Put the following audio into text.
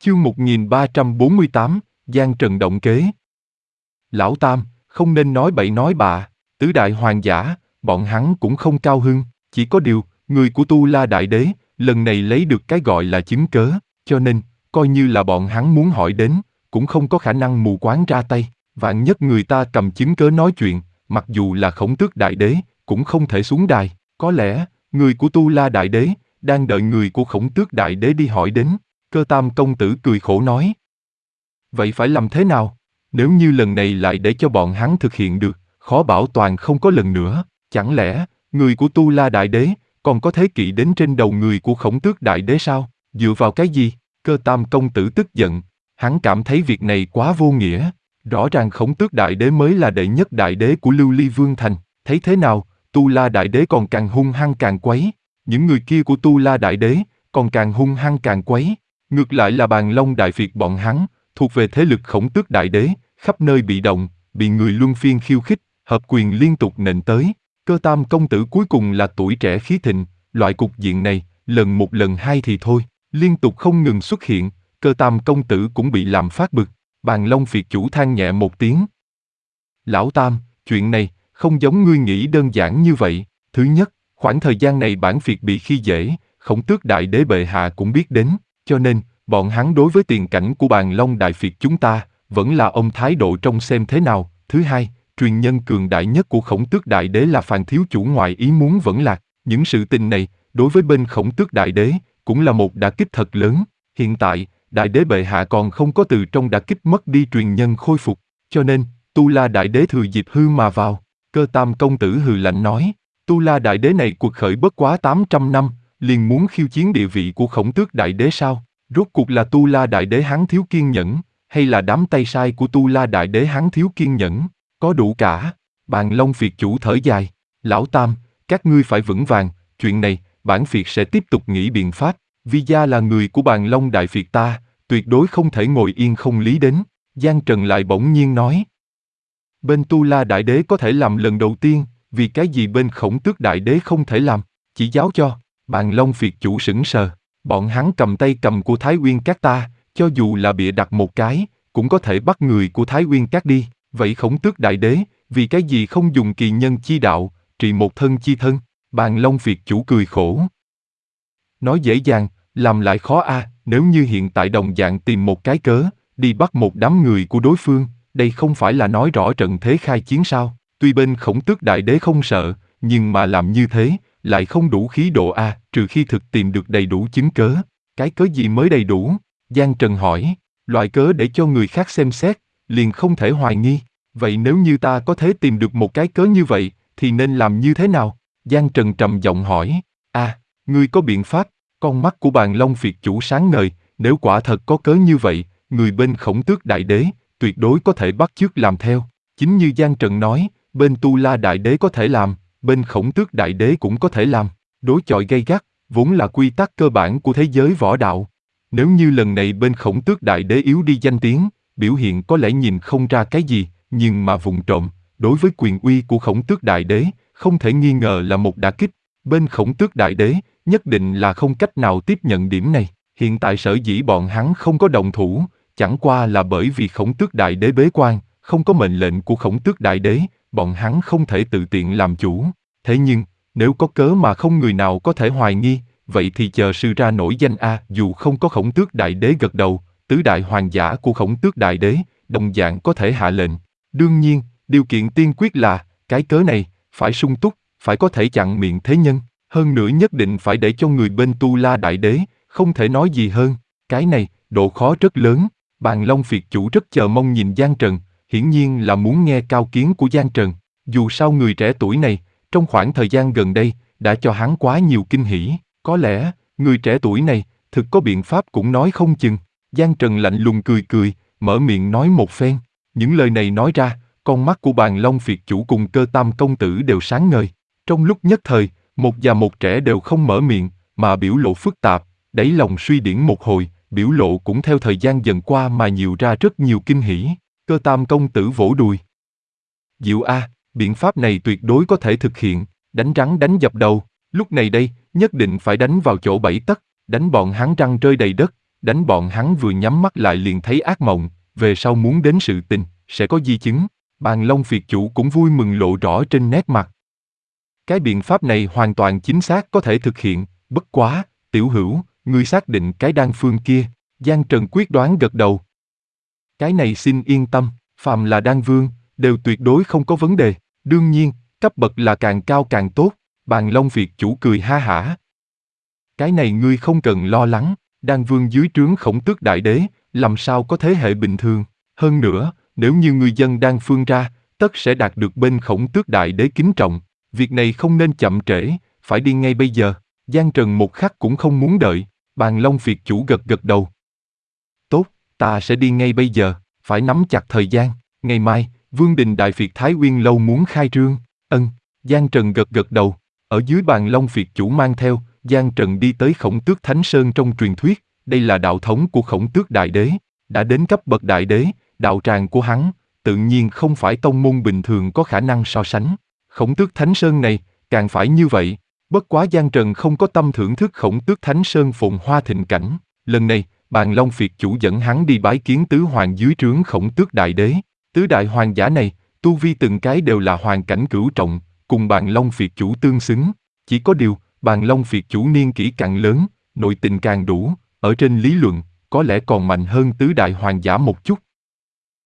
Chương 1348, Giang Trần động kế. Lão Tam, không nên nói bậy nói bạ, tứ đại hoàng giả, bọn hắn cũng không cao hưng, chỉ có điều, người của Tu La Đại Đế, lần này lấy được cái gọi là chứng cớ, cho nên, coi như là bọn hắn muốn hỏi đến, cũng không có khả năng mù quáng ra tay, vạn nhất người ta cầm chứng cớ nói chuyện, mặc dù là Khổng Tước Đại Đế, cũng không thể xuống đài, có lẽ, người của Tu La Đại Đế, đang đợi người của Khổng Tước Đại Đế đi hỏi đến. Cơ Tam công tử cười khổ nói. Vậy phải làm thế nào? Nếu như lần này lại để cho bọn hắn thực hiện được, khó bảo toàn không có lần nữa, chẳng lẽ, người của Tu La Đại Đế, còn có thế kỵ đến trên đầu người của Khổng Tước Đại Đế sao? Dựa vào cái gì? Cơ Tam công tử tức giận, hắn cảm thấy việc này quá vô nghĩa. Rõ ràng Khổng Tước Đại Đế mới là đệ nhất đại đế của Lưu Ly Vương Thành, thấy thế nào, Tu La Đại Đế còn càng hung hăng càng quấy, những người kia của Tu La Đại Đế, còn càng hung hăng càng quấy. Ngược lại là Bàn Long Đại Việt bọn hắn, thuộc về thế lực Khổng Tước Đại Đế, khắp nơi bị động, bị người luân phiên khiêu khích, hợp quyền liên tục nện tới. Cơ Tam công tử cuối cùng là tuổi trẻ khí thịnh, loại cục diện này, lần một lần hai thì thôi, liên tục không ngừng xuất hiện, Cơ Tam công tử cũng bị làm phát bực. Bàn Long Việt chủ than nhẹ một tiếng. Lão Tam, chuyện này, không giống ngươi nghĩ đơn giản như vậy. Thứ nhất, khoảng thời gian này bản Việt bị khi dễ, Khổng Tước Đại Đế bệ hạ cũng biết đến, cho nên, bọn hắn đối với tiền cảnh của Bàn Long Đại Việt chúng ta, vẫn là ông thái độ trông xem thế nào. Thứ hai, truyền nhân cường đại nhất của Khổng Tước Đại Đế là Phàn thiếu chủ ngoại ý muốn vẫn lạc. Những sự tình này, đối với bên Khổng Tước Đại Đế, cũng là một đả kích thật lớn. Hiện tại, Đại Đế bệ hạ còn không có từ trong đả kích mất đi truyền nhân khôi phục, cho nên, Tu La Đại Đế thừa dịp hư mà vào. Cơ Tam công tử hừ lạnh nói, Tu La Đại Đế này cuộc khởi bất quá 800 năm, liền muốn khiêu chiến địa vị của Khổng Tước Đại Đế sao? Rốt cuộc là Tu La Đại Đế hắn thiếu kiên nhẫn, hay là đám tay sai của Tu La Đại Đế hắn thiếu kiên nhẫn? Có đủ cả. Bàn Long Việt chủ thở dài, Lão Tam, các ngươi phải vững vàng, chuyện này, bản Việt sẽ tiếp tục nghĩ biện pháp. Vi gia là người của Bàn Long Đại Việt ta, tuyệt đối không thể ngồi yên không lý đến. Giang Trần lại bỗng nhiên nói. Bên Tu La Đại Đế có thể làm lần đầu tiên, vì cái gì bên Khổng Tước Đại Đế không thể làm? Chỉ giáo cho. Bàn Long Việt chủ sững sờ. Bọn hắn cầm tay cầm của Thái Uyên Các ta, cho dù là bịa đặt một cái, cũng có thể bắt người của Thái Uyên Các đi. Vậy Khổng Tước Đại Đế, vì cái gì không dùng kỳ nhân chi đạo, trị một thân chi thân? Bàn Long Việt chủ cười khổ. Nói dễ dàng, làm lại khó a. Nếu như hiện tại đồng dạng tìm một cái cớ, đi bắt một đám người của đối phương, đây không phải là nói rõ trận thế khai chiến sao? Tuy bên Khổng Tước Đại Đế không sợ, nhưng mà làm như thế, lại không đủ khí độ a, trừ khi thực tìm được đầy đủ chứng cớ. Cái cớ gì mới đầy đủ? Giang Trần hỏi, loại cớ để cho người khác xem xét, liền không thể hoài nghi. Vậy nếu như ta có thể tìm được một cái cớ như vậy, thì nên làm như thế nào? Giang Trần trầm giọng hỏi, ngươi có biện pháp? Con mắt của Bàn Long Việt chủ sáng ngời, nếu quả thật có cớ như vậy, người bên Khổng Tước Đại Đế, tuyệt đối có thể bắt chước làm theo. Chính như Giang Trần nói, bên Tu La Đại Đế có thể làm, bên Khổng Tước Đại Đế cũng có thể làm. Đối chọi gay gắt, vốn là quy tắc cơ bản của thế giới võ đạo. Nếu như lần này bên Khổng Tước Đại Đế yếu đi danh tiếng, biểu hiện có lẽ nhìn không ra cái gì, nhưng mà vụng trộm, đối với quyền uy của Khổng Tước Đại Đế, không thể nghi ngờ là một đả kích. Bên Khổng Tước Đại Đế, nhất định là không cách nào tiếp nhận điểm này. Hiện tại sở dĩ bọn hắn không có động thủ, chẳng qua là bởi vì Khổng Tước Đại Đế bế quan, không có mệnh lệnh của Khổng Tước Đại Đế, bọn hắn không thể tự tiện làm chủ. Thế nhưng, nếu có cớ mà không người nào có thể hoài nghi, vậy thì chờ sư ra nổi danh a. Dù không có Khổng Tước Đại Đế gật đầu, tứ đại hoàng giả của Khổng Tước Đại Đế, đồng dạng có thể hạ lệnh. Đương nhiên, điều kiện tiên quyết là, cái cớ này, phải sung túc, phải có thể chặn miệng thế nhân. Hơn nữa nhất định phải để cho người bên Tu La Đại Đế, không thể nói gì hơn. Cái này, độ khó rất lớn. Bàn Long Việt chủ rất chờ mong nhìn Giang Trần, hiển nhiên là muốn nghe cao kiến của Giang Trần. Dù sao người trẻ tuổi này, trong khoảng thời gian gần đây, đã cho hắn quá nhiều kinh hỉ. Có lẽ, người trẻ tuổi này, thực có biện pháp cũng nói không chừng. Giang Trần lạnh lùng cười cười, mở miệng nói một phen. Những lời này nói ra, con mắt của Bàn Long Việt chủ cùng Cơ Tam công tử đều sáng ngời. Trong lúc nhất thời, một già một trẻ đều không mở miệng, mà biểu lộ phức tạp, đáy lòng suy điển một hồi, biểu lộ cũng theo thời gian dần qua mà nhiều ra rất nhiều kinh hỉ. Cơ Tam công tử vỗ đùi. Diệu a, biện pháp này tuyệt đối có thể thực hiện, đánh rắn đánh dập đầu, lúc này đây, nhất định phải đánh vào chỗ bẫy tấc, đánh bọn hắn răng rơi đầy đất, đánh bọn hắn vừa nhắm mắt lại liền thấy ác mộng, về sau muốn đến sự tình, sẽ có di chứng. Bàn Long Phiệt chủ cũng vui mừng lộ rõ trên nét mặt. Cái biện pháp này hoàn toàn chính xác có thể thực hiện, bất quá, tiểu hữu, ngươi xác định cái đan phương kia, Giang Trần quyết đoán gật đầu. Cái này xin yên tâm, phàm là đan vương, đều tuyệt đối không có vấn đề, đương nhiên, cấp bậc là càng cao càng tốt, Bàn Long Việt chủ cười ha hả. Cái này ngươi không cần lo lắng, đan vương dưới trướng Khổng Tước Đại Đế, làm sao có thế hệ bình thường, hơn nữa, nếu như người dân đan phương ra, tất sẽ đạt được bên Khổng Tước Đại Đế kính trọng, việc này không nên chậm trễ, phải đi ngay bây giờ. Giang Trần một khắc cũng không muốn đợi, Bàn Long Việt chủ gật gật đầu. Tốt, ta sẽ đi ngay bây giờ, phải nắm chặt thời gian, ngày mai, Vương đình Đại Việt Thái Uyên lâu muốn khai trương. Giang Trần gật gật đầu, ở dưới Bàn Long Việt chủ mang theo, Giang Trần đi tới Khổng Tước Thánh Sơn trong truyền thuyết, đây là đạo thống của Khổng Tước Đại Đế, đã đến cấp bậc Đại Đế, đạo tràng của hắn, tự nhiên không phải tông môn bình thường có khả năng so sánh. Khổng Tước Thánh Sơn này, càng phải như vậy, bất quá Giang Trần không có tâm thưởng thức Khổng Tước Thánh Sơn phồn hoa thịnh cảnh, lần này, Bàn Long Việt chủ dẫn hắn đi bái kiến tứ hoàng dưới trướng Khổng Tước Đại Đế, tứ đại hoàng giả này, tu vi từng cái đều là hoàn cảnh cửu trọng, cùng Bàn Long Việt chủ tương xứng, chỉ có điều, Bàn Long Việt chủ niên kỷ càng lớn, nội tình càng đủ, ở trên lý luận, có lẽ còn mạnh hơn tứ đại hoàng giả một chút.